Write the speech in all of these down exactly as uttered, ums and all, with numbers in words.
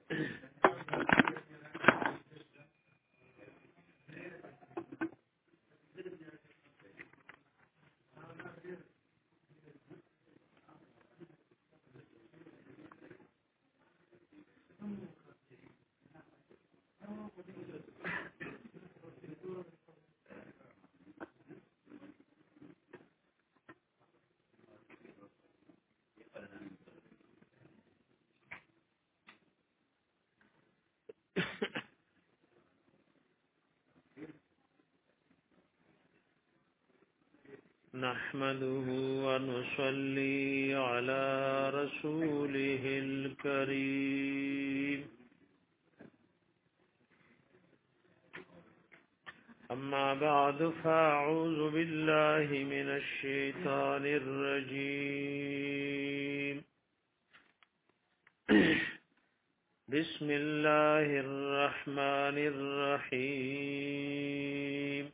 نحمده ونصلي على رسوله الكريم أما بعد فأعوذ بالله من الشيطان الرجيم بسم الله الرحمن الرحيم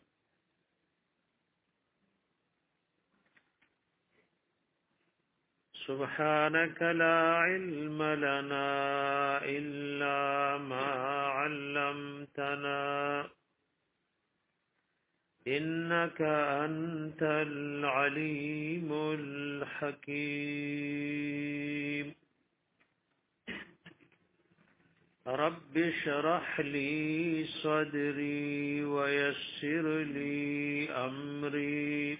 سبحانك لا علم لنا إلا ما علمتنا إنك أنت العليم الحكيم رب اشرح لي صدري ويسر لي أمري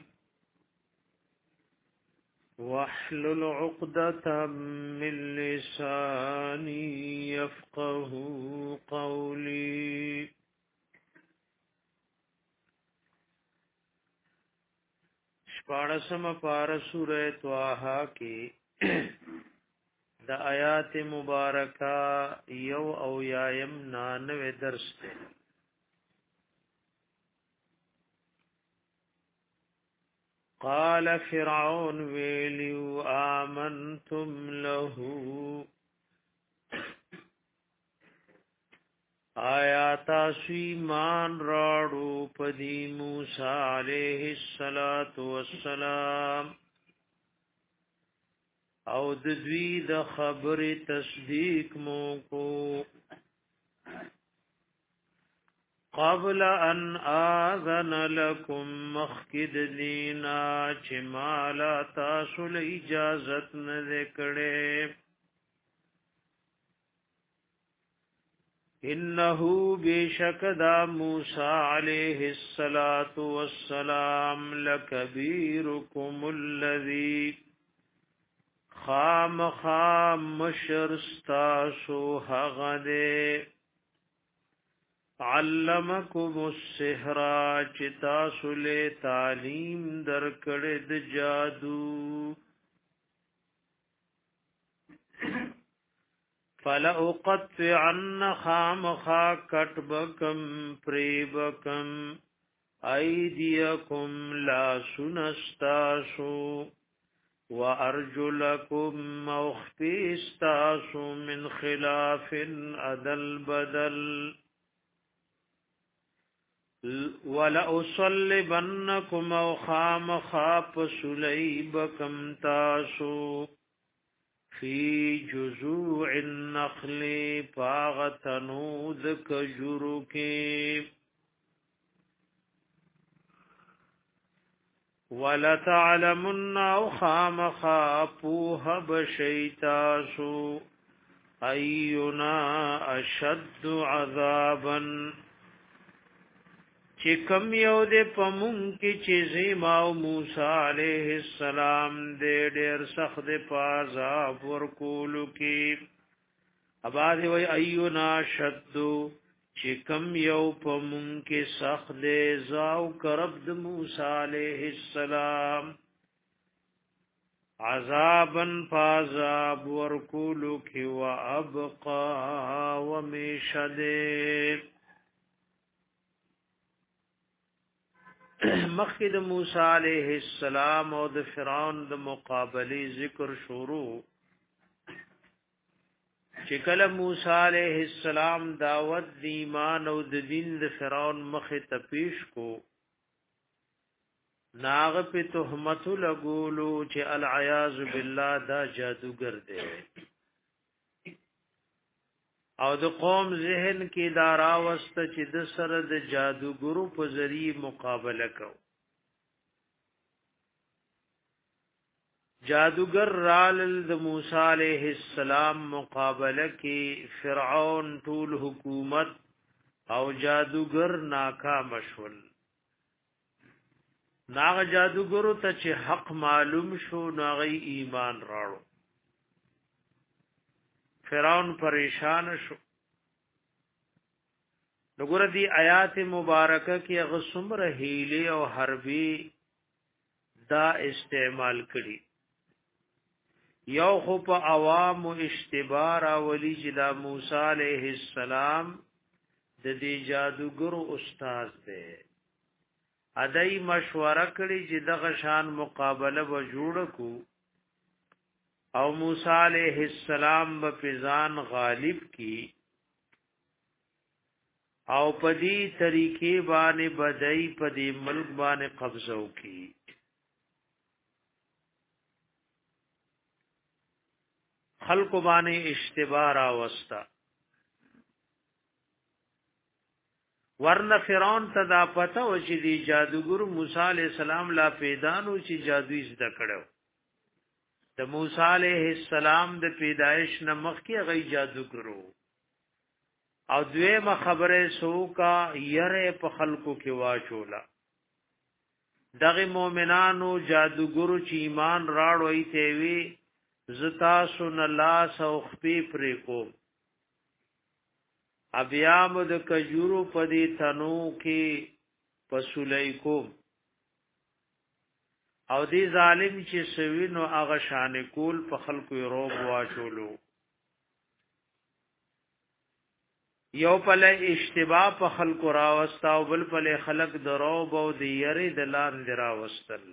واحلل عقدة من لساني يفقه قولي شپاڑسم پارا سورہ طه کی د آیات مبارکہ یو او یایم نانوے درس تے قال فرعون ویلیو آمنتم له آیا تاسو ایمان راړو پدی موسی علیہ الصلات والسلام او د دوی د خبر تصدیق مو کو قبل ان آذن لكم مخکد دینا چې مالا تاسو له اجازت نه کړې انه بشکدا موسی علیہ الصلات والسلام لکبیرکم الذی خام خام مشرستاسو حغده علمکم السحر چتاسو لے تعلیم درکڑ د جادو فلا اقطعن خام خا کٹبکم پریبکم ایدیکم لا سنستاسو وارجلکم مخفیستاسو من خلاف عدل بدل ولا اصلبنکم او خام خاپ سلیبکم تاسو فی جزوع النخل پاغتنود کجرو کی ولتعلمن او خام خاپوه بشیتاسو اینا اشد عذابا چې کم یو دې پمون کې چې زما او موسی علیہ السلام دې ډېر سخت پازاب ورکول کې اباده وی اینا شد چې کم یو پمون کې سخت دې زاو کرب د موسی علیہ السلام عذابا پازاب ورکول کې وابقا ومشد مخکې د موسی علیہ السلام او د فرعون د مقابله ذکر شروع چې کله موسی علیہ السلام دعوت د ایمان او د دین د فرعون مخه ته پیش کو ناغ په تهمت لګولو چې العیاذ بالله دا جادوګر دی او د قوم ذهن کې دارا واست چې د سره د جادوګرو په ذریعہ مقابله کو جادوگر رال د موسی علیہ السلام مقابله کې فرعون ټول حکومت او جادوگر ناکام شول ناغ جادوګرو ته چې حق معلوم شو ناغي ایمان راړو فرعون پریشان شو وګوره دی آیات مبارکه کې هغه څومره هیله او حربي دا استعمال کړي یو خو په عوام او اشتبار اولی چې دا موسی علیہ السلام د دې جادوګرو استاد دی ادای مشوره کړي چې دغه شان مقابله و جوړ کو او موسی علیہ السلام په فزان غالب کی او پدی طریقې باندې بدای پدی ملک باندې قبضه وکي خلق باندې اشتبار اوستا ورنه فرعون ته دا پته و چې دی جادوګر موسی علیہ السلام لا پیدانو چې جادوی زده کړو د موسی علیہ السلام د پیدایش نه مخکې غي جادوګرو او دویمه خبره سو کا یره په خلقو کې واچولا دغه مؤمنانو جادوګرو چې ایمان راړوي ته وی زتا سن الله سو خپي پرې کو ابیام د کجورو پدی تنو کې پسولای کو او دی ظالم چې سوینو هغه شان کول په خلکو روب واچولو یو پله اشتباه په خلکو راوستا او بل پله خلق دروب او دی یری د لاندې راوستل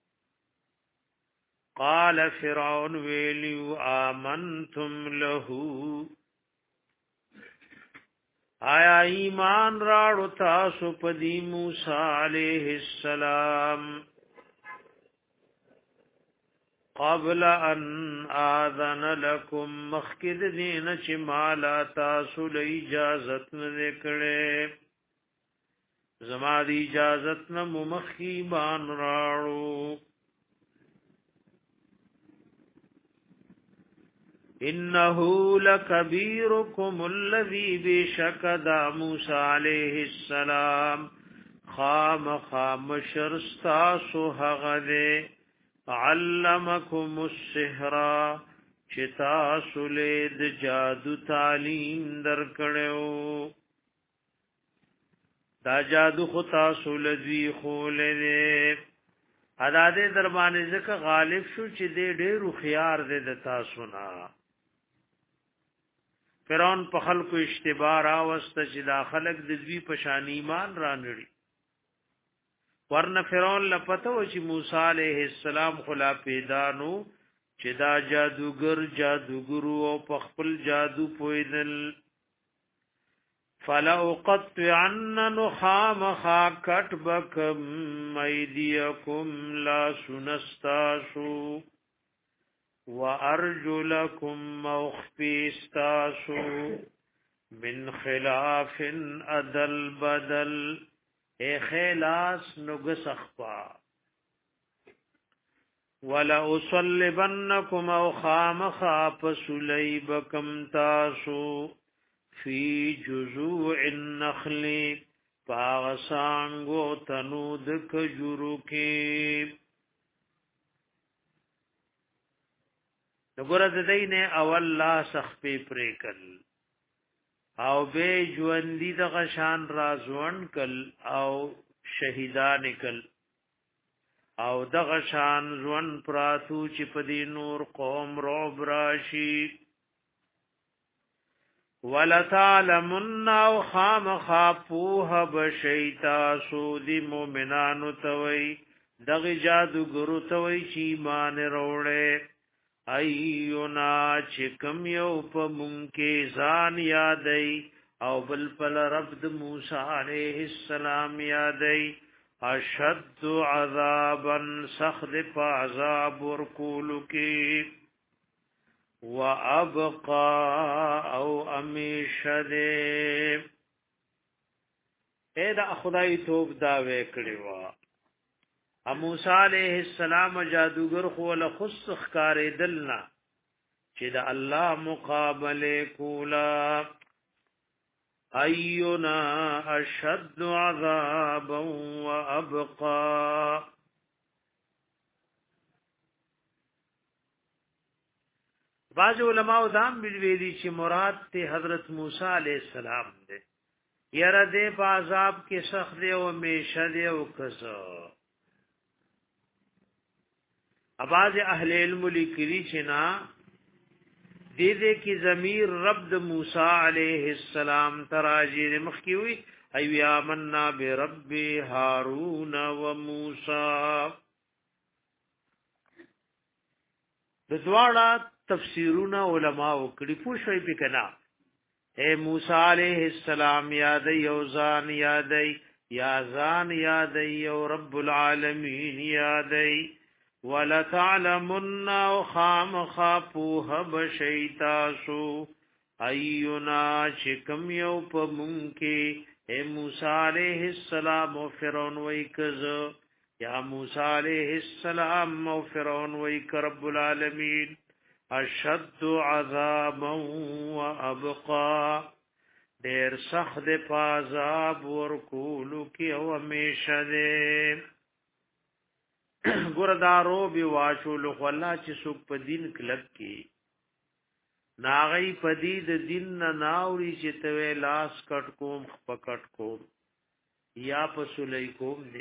قال فرعون ویلو آمنتم له آیا ایمان راړو تاسو په دی موسی علیہ السلام قبل ان اذن لكم مخکد دین چې مالا تاسو له اجازت نه کړي زما دی اجازت نه مخکی ایمان راړو انه لکبیرکم الذی بشکدا موسی علیہ السلام خام خام شرستا سو هغه علمکم السحر چتا سولید جادو تعلیم درکړو دا جادو خطا سولذی خولله ادا دې دربانې ځکه غالب شو چې دې ډېر خيار دې د تاسو نه فرعون په خلکو اشتبار واست چې دا خلک د دوی په شان ایمان را نړي ورنه فرعون لپته و چې موسی عليه السلام خلا پیدا نو چې دا جادوګر جادوګرو او په خپل جادو پویدل فلا اقطعن نخام خاکت بکم ایدیکم لا سنستاسو وارجلکم موخفیستاسو من خلاف ادل بدل اے خلاص نگس اخپا ولا اصلبنکم او خام خاپ سلیبکم تاسو فی جزوع النخل پاغسانگو تنود کجورو کی نگورد دین اول لا سخپی پریکل او بے جواندی دا غشان رازوان کل او شہیدان کل او دا غشان زوان پراتو چی پدی نور قوم روب راشی ولتعلمن او خام خاپوه بشیتا سودی مومنانو توی دغی جادو گرو توی چی مان روڑے ایونا چکم یو پا منکی زان یادی او بل پل ربد موسیٰ علیہ السلام یادی اشد عذابا سخد پا عذاب ورکولو کی وابقى او امیشد اے دا خدای توب دا وکړي وا موسی علیہ السلام جادوگر خو له خص خکارې دلنا چې دا الله مقابله کولا اینا اشد عذابا وابقى بعض علماء دام ویلي چې مراد ته حضرت موسی علیہ السلام دی یره دې په عذاب کې سخت دی او همیشه دی او کسو اباظ اهل علم لیکري چې نا دې دې کې ضمیر رب د موسی علیہ السلام تراجی مخکی وی ایو آمنا برب هارون و موسی د دواړه تفسیرونه علما وکړي پوښوي پکنا اے موسی علیہ السلام یاد یوزان یاد یا زان یاد یو رب العالمین یاد ولتعلمن خام خافوه بشیتاسو اینا چکم یو پمونکی اے موسی علیہ السلام و فرعون ویکز یا موسی علیہ السلام و فرعون ویک رب العالمین اشد عذابا و ابقا دیر سخت پازاب ورکولو کی او امیشه دے گردارو بی واشولو خو اللہ چی سوک پا دین کلک کی ناغی پا دید دین ناوری چی توی لاس کٹ کوم خپا کٹ کوم یا پا سلی کوم دے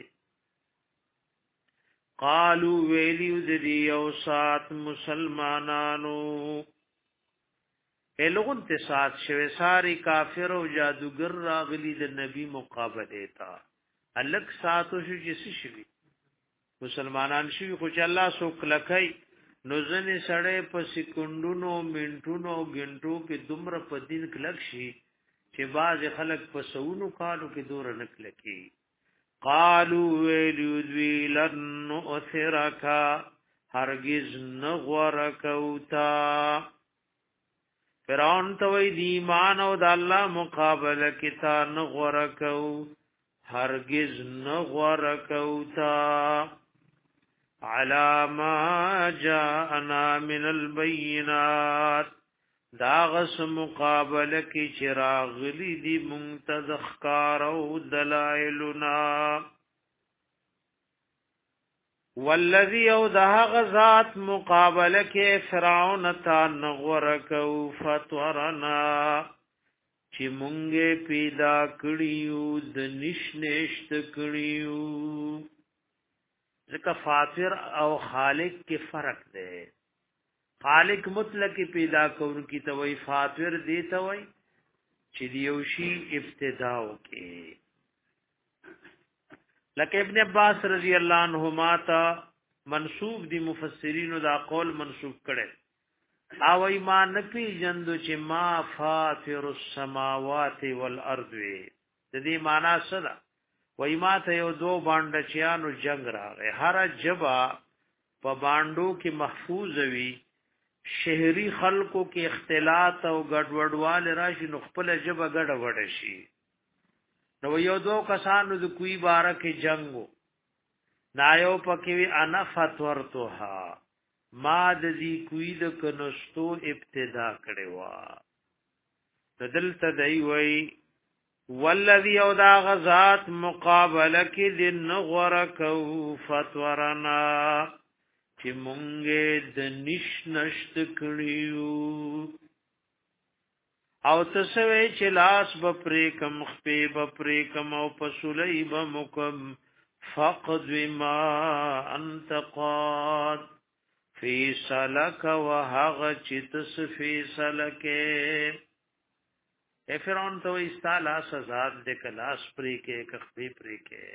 قالو ویلیو دی او سات مسلمانانو اے لوگن تے سات شوی ساری کافر و جادوگر راغلی د نبی مقابله تا الک ساتو شو جسی شوی مسلمانان شوی خو چې الله سو کلکای نو ځنې سړې په سکندونو منټونو غنټو کې دومره په دین کلک شي چې باز خلک په سونو کالو کې دور نکلکی قالوا ویلودوی لن اثرکا هرگز نغورکوتا فرعون توی دیمان او د الله مقابله کې تا نغورکو هرگز نغورکوتا علا ما جاءنا من البینات داغس مقابله کی چراغلی دی منتذخکار او دلائلنا والذی او داغ ذات مقابله کی فرعون تا نغورکو فتورنا چی مونگے پیدا کڑیو دنشنشت کڑیو ذکر فاطر او خالق کی فرق دے خالق مطلق پیدا کون کی توئی فاطر دی توئی چې دیوشی ابتداو کې لکه ابن عباس رضی اللہ عنہما تا منسوب دی مفسرین دا قول منسوب کړي او ایمان نپی جندو چې ما فاطر السماوات والارض د دې معنا څه ده وای ما ته یو دو باندې چیانو جنگ راغی هر جبا په باندو کې محفوظ وي شهری خلقو کې اختلاط او ګډوډوال راشي نو خپل جبه ګډوډ شي نو یو دو کسانو د کوی بارکه جنگو نایو پکې انا فتورتها ما د دې کوی د کنستو ابتدا کړي وا دلته دی وای والذي او دا غزات مقابله کې دین غورکو فتورنا چې مونږه د نش نشت کړیو او تسوي چې لاس بپرې کم خپې بپرې کم او پسولې بمکم فقد ما انت قاد فی سلک وهغ چې تسفی سلکه اے فرعون تو استالا سزا د کلاس پرې کې کخپې پرې کې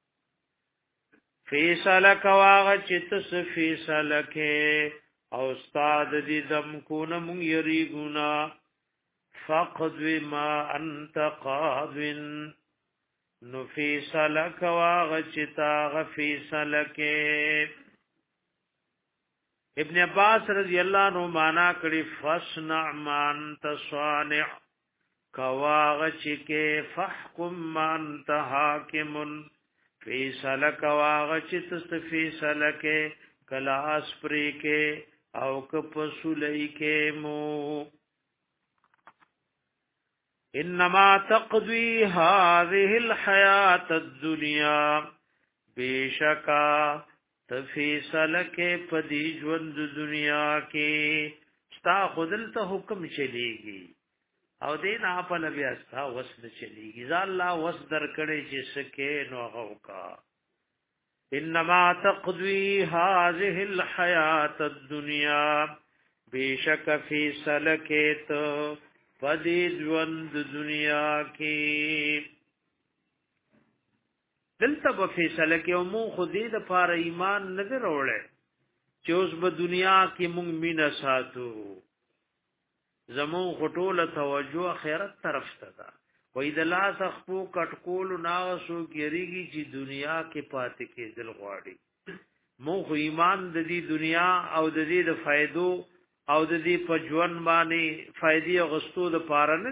فیصله کواغه چت فیصله کې او استاد دې دم کو نه مونږ یری ګنا فقد ما انت قاضن نو فیصله کواغه چتا غ فیصله کې ابن عباس رضی الله عنه معنا کړي فصنع من تصانع کواغ چکه فحکم من تحاکم فیصله کواغ چت فیصله کې کلاس پرې کې او کپسولای کې مو انما تقضي هذه الحیات الدنیا بیشکا تفیصله کې پدی ژوند دنیا کې ستا خودل ته حکم چلیږي او دین اپ لبیا ستا وسد چلیږي ځا الله وس در کړي چې سکه نو غوکا انما تقضي هذه الحیات الدنیا بیشک فیصله کې ته پدی ژوند دنیا کې دلته په فیصله کې مو خودی د پاره ایمان نه وروړي چې اوس په دنیا کې مونږ مینا ساتو زمو غټوله توجه آخرت طرف ته ده وې د لاس خپو کټکول ناغسو کېریږي چې دنیا کې پاتې کې دل غواړي مو خو ایمان د دې دنیا او د دې د فائدو او د دې په ژوند باندې فائدې غستو د پاره نه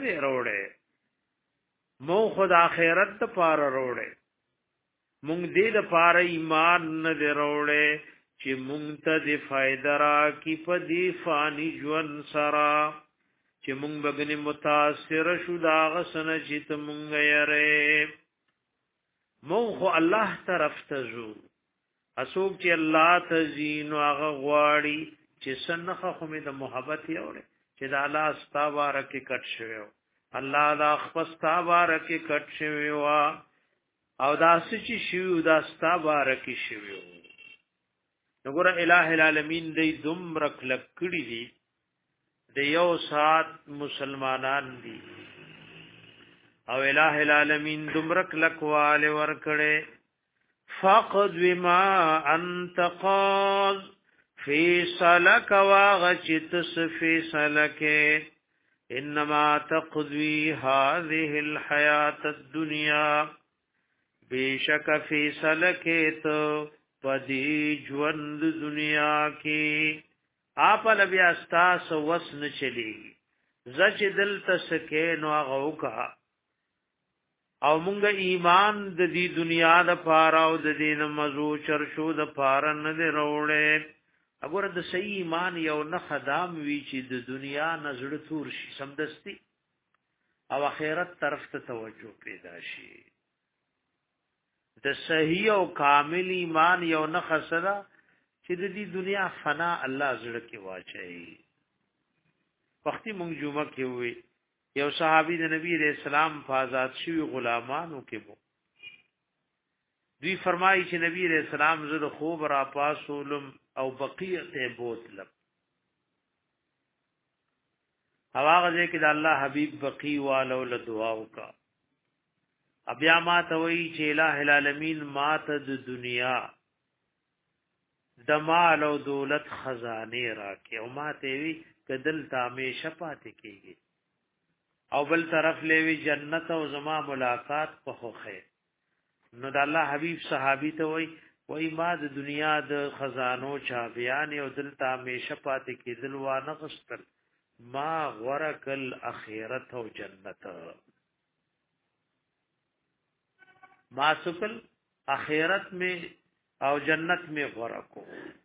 وروړي مو خود آخرت د پاره وروړي مونږ دې د پاره ایمان نه وروړي چې مونږ ته د فائدہ را کی په دې فانی ژوند سره چې مونږ بګنی متاثر شو دا غسن چې ته مونږ یې مونږ خو الله طرف ته زو اسوک چې الله تزین او هغه غواړي چې سنخه خو می د محبت یوړي چې دا الله استواره کې کټ شوی الله دا خپستا باره کې کټ شوی وا او دا سچ شیو دا ستا بارکی شیو نګور الہ العالمین دې دم رک لکړی دي د یو سات مسلمانان دي او الہ العالمین دم رک لکواله ور کړي فقد بما انت قاض فی سلک واغچت فی سلک انما تقضي هذه الحیات الدنیا بیشک فیصله کې ته پدی ژوند دنیا کې آپ لبیا استاس وسن چلی زچ دل تسکه نو غوکا او مونږ ایمان د دې دنیا د پاره او د دین مزو چرشو د پاره نه وروړې وګوره د صحیح ایمان یو نه خدام وی چې د دنیا نظر تور شي سمدستی او اخرت طرف ته توجه پیدا شي د صحیح او کامل ایمان یو نه خسره چې د دې دنیا فنا الله زړه کې واچي وختي مونږ جمعه کې وي یو صحابي د نبی رسول الله په آزاد شوی غلامانو کې وو دوی فرمایي چې نبی رسول الله زړه خوب را پاسولم او بقیه ته بوتلم هغه ځکه چې د الله حبيب بقي والو له دعا وکا بیا ما ته وی چې الہ العالمین ما ته د دنیا د مال او دولت خزانه راکې او ما ته وی کدل تامه شپات کېږي او بل طرف لوي جنت او زما ملاقات په خوخه نو د الله حبیب صحابي ته وی وی ما د دنیا د خزانو چا بیان او دل تامه شپات کېدل و نه غستل ما ورکل اخرت او جنت ما سکل اخرت میں او جنت میں غرق کو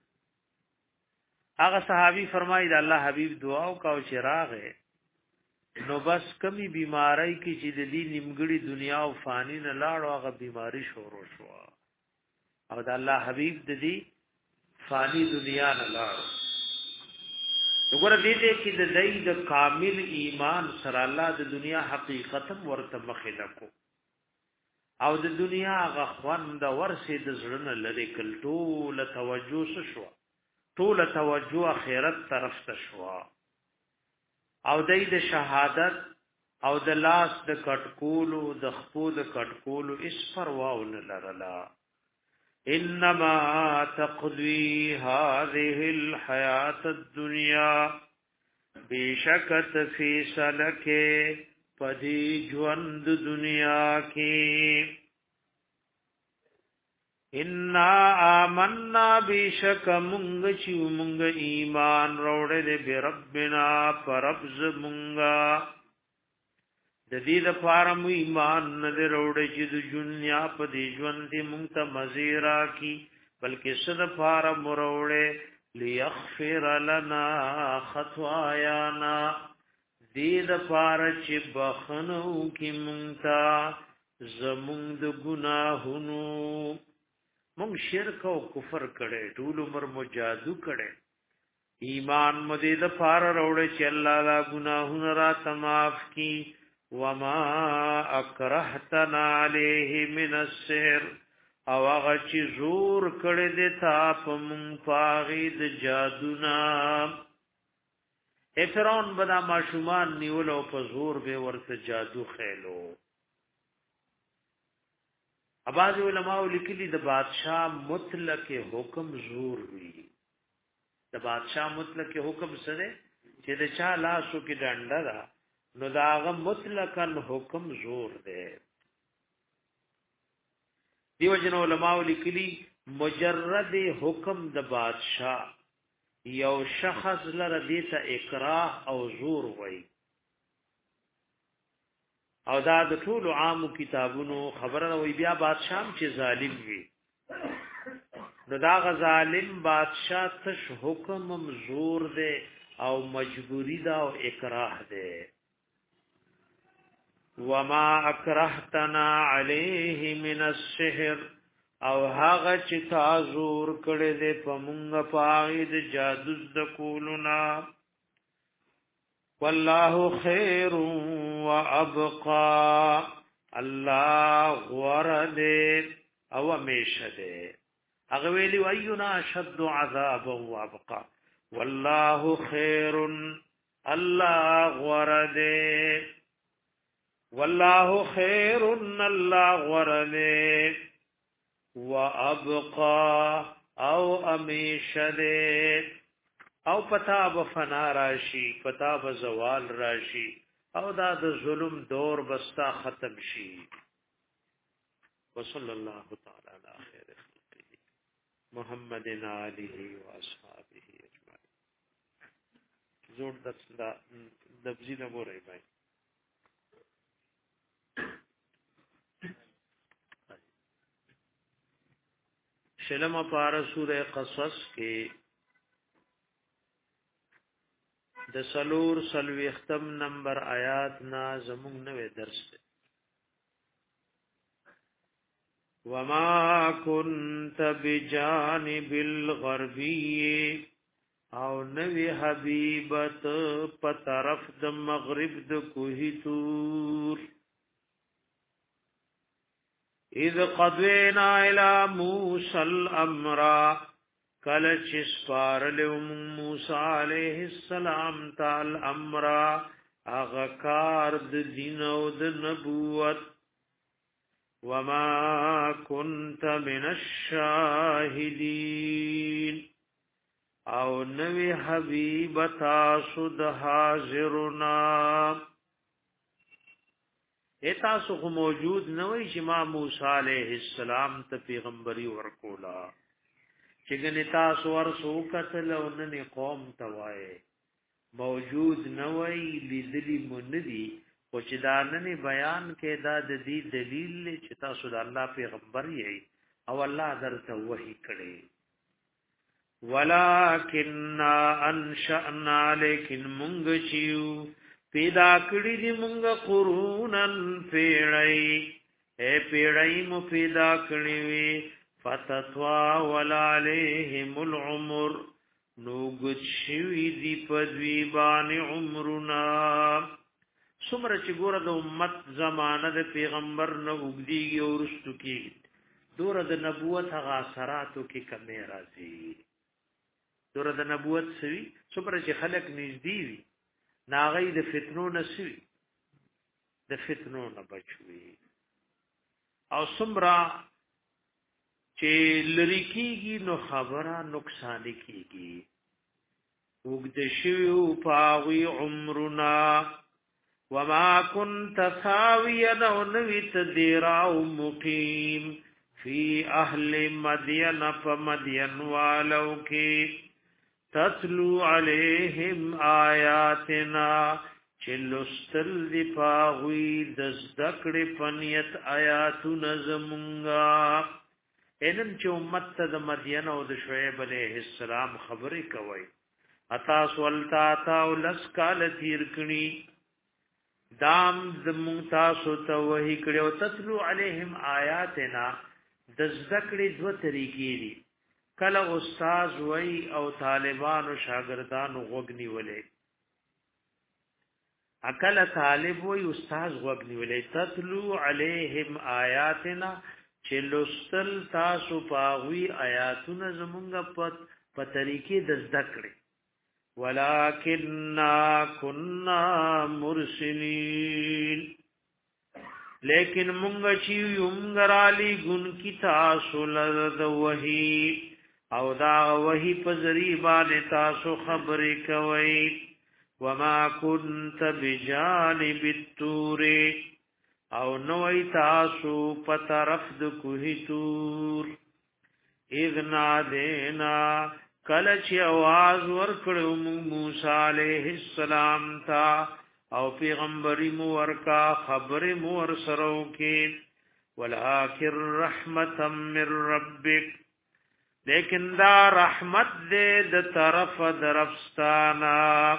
هغه صحابي فرمایي د الله حبيب دعا او کا چراغ نو بس کمی بیماری کی چې د دې نیمګړي دنیا او فانی نه لاړو هغه بیماری شروع شو او د الله حبيب د دې فانی دنیا نه لاړو وګوره دې دې کې د دې د کامل ایمان سره الله د دنیا حقیقت ورته مخې لکو او د دنیا غخوان د ورسې د زړه لري کل ټول توجه شو ټول توجه اخرت طرف ته شو او د شهادت او د لاس د کټکولو د خپو د کټکولو اس پروا ون لرلا انما تقضي هذه الحیات الدنیا بشکت فی سلکه پدی ژوند دنیا کې ان آمنا بشک مونږ چې مونږ ایمان وروړل به ربنا پربز مونږه د دې د فارم ایمان نه وروړل چې د دنیا په دې ژوند دې مونږ ته مزیرا کی بلکې صد فارم وروړل ليغفر لنا خطايانا دې د فار چې بخنو کی مونږ ته زمونږ د ګناهونو مونږ شرک او کفر کړي ټول عمر مجادو کړي ایمان مدې د فار وروړي چې الله لا ګناهونه را تماف کی وما اکرهتنا علیه من السحر او هغه چې زور کړي د تا په مونږ پاغي د جادونا افرون بنا ماشومان نیول او په زور به ورته جادو خېلو اباظ علماء لیکلي د بادشاہ مطلق حکم زور وی د بادشاہ مطلق حکم سره چې د چا لاسو کې ډنډه دا نو داغه مطلقاً حکم زور دی دیو جن علماء لیکلي مجرد حکم د بادشاہ یو شخص لره دیته اکراه او زور وی او دا د ټول عام کتابونو خبره وی بیا بادشاہ چې ظالم وي نو دا غ ظالم بادشاہ تش حکم مزور دے او مجبوری دا او اکراه دے وما اکرهتنا علیه من السحر او هغه چې تا زور کړي دې په مونږ پاغې د جادو د کولنا والله خیر وابقى الله ورد او میشده هغه ویلی واینا شد عذاب وابقى والله خیر الله ورد والله خیر الله ورد وابقى او امیشده او پتا به فنا راشي پتا به زوال راشي او دا د ظلم دور بستا ختم شي وصلی الله تعالی علی خیر خلقه محمد علیه و اصحابہ اجمعین زور دستا دبزی نه مورای بای شلم پار سورہ قصص کې د سلور سلوختم نمبر آیات نا زمون نوې درس ده وما كنت بجانب الغربي او نوې حبيبت په طرف د مغرب د کوهی تور اذ قضينا الى موسى الامر کل چس پارلو موسی علیہ السلام تعال امر اغا کار د دین او د نبوت وما كنت من الشاهدین او نوی حبیب تاسو د حاضرنا ایتاسو خو موجود نوی چې ما موسی علیہ السلام ته پیغمبري ورکولا چگنی تاسو ورسو قتل او ننی قوم توائے موجود نوئی لیدلی مندی او چې دا ننی بیان کې دا د دې دلیل چې تاسو د الله پیغمبر یې او الله درته وحی کړي ولکن انشأنا لیکن مونږ چیو پیدا کړی دی مونږ قرونن پیړی اے پیړی مو پیدا کړی وی فتتوا وعليهم العمر نوګت شوی دی پدوی باندې عمرنا سمره چې ګوره د امت زمانه د پیغمبر نو وګدیږي او رستو کې دوره د نبوت هغه اثراتو کې کمی راځي دوره د نبوت سوي سمره چې خلق نږدې وي ناغې د فتنو نسوي د فتنو نه بچوي او سمره چې لری کیږي نو خبره نقصان کیږي وګد شیو پاوی عمرنا وما كنت ثاويا نويت ديراو مقيم فی اهل مدین فمدین والو کی تتلو علیہم آیاتنا چلستل دی پاغوی دزدکڑ پنیت آیاتو نزمونگا اینم چه امت تا دا مدین او دا شعیب علیہ السلام خبری کوئی اتا سوالتا تاو لس کال تیرکنی دام دمون تاسو تا وحی کڑیو تتلو علیہم آیاتنا دزدکڑ دو طریقی دی کل استاز وی او طالبان و شاگردان غگنی ولی اکل طالب وی استاز غگنی ولی تتلو علیہم آیاتنا چلستل تاسو پاغوی آیاتون زمونگا پت پتریکی دزدکڑی ولکننا کننا مرسلین لیکن مونگا چیوی امگرالی گن کی تاسو لرد وحی او دا وحی پزریبان تاسو خبری کوئی وما کنت بجانب التور او نوی تاسو پترف د کوهی تور اذنا دینا کلچ آواز ورکڑو موسی علیہ السلام تا او پیغمبری مو ورکا خبر مو ورسرو کی ولکن رحمتا من ربک لیکن دا رحمت دے د طرف درفستانا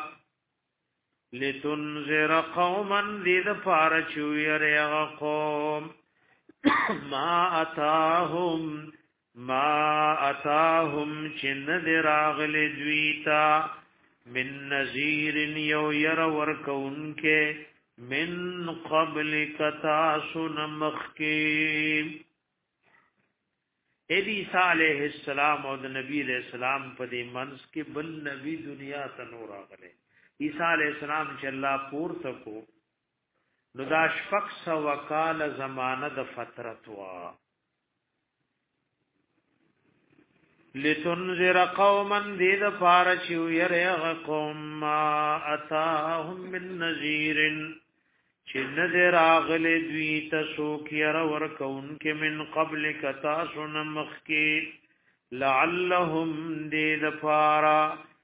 لتنذر قوما لذ فارچو یریغ قوم ما اتاهم ما اتاهم چن دراغل دویتا من نذیر یو یر ورکون کے من قبل کتاسو نمخکی ایدی عیسیٰ علیہ السلام او د نبی علیہ السلام په دې منځ کې بل نبی دنیا ته نور راغله عیسیٰ علیہ السلام چې الله پور تکو نو دا شپږ سوه کاله زمانه د فترت وا لتنذر قوما دید پارچو یریغ قوم ما اتاهم من نذیر چه نذر آغل دوی تسوک یر ورکون کے من قبل کتاسو نمخ کے لعلهم دید پارا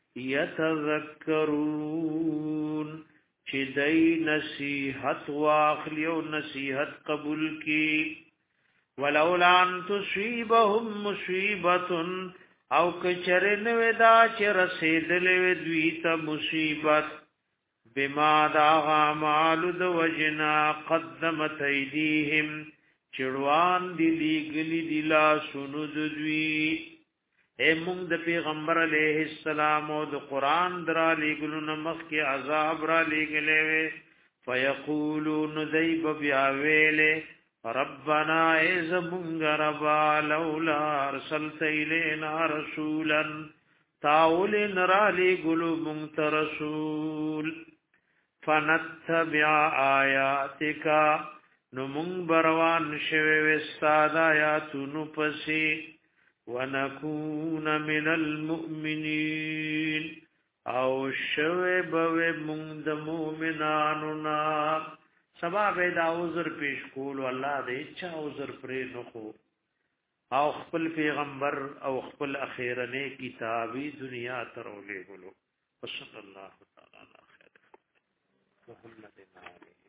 یتذکرون چه دی نصیحت واخلی و نصیحت قبول کی ولولا ان تصیبهم مصیبت او کچرن ودا چه رسیدل ودوی تا مصیبت بما دا غامال د وجنا قدمت ایدیهم چړوان دی لیگلی دی لا سنو دوی اے مونږ د پیغمبر علیہ السلام او د قران درا لیگلو نمخ کی عذاب را لیگلې فیقولون ذیب بیا ویله ربنا ایز مونږ ربا لولا ارسلت الینا رسولا تاول نرا لیگلو مونږ رسول فنتبع آیاتک نو مونږ بروان شوه وستاد آیاتونو پسی ونکون من المؤمنین او شوه بوه مونږ د مؤمنانو نا سبب دا عذر پیش کول الله دې چا عذر پرې نخو او خپل پیغمبر او خپل اخیرنه کتابی دنیا ترولې ګلو صلی الله تعالی علیه محمد علیه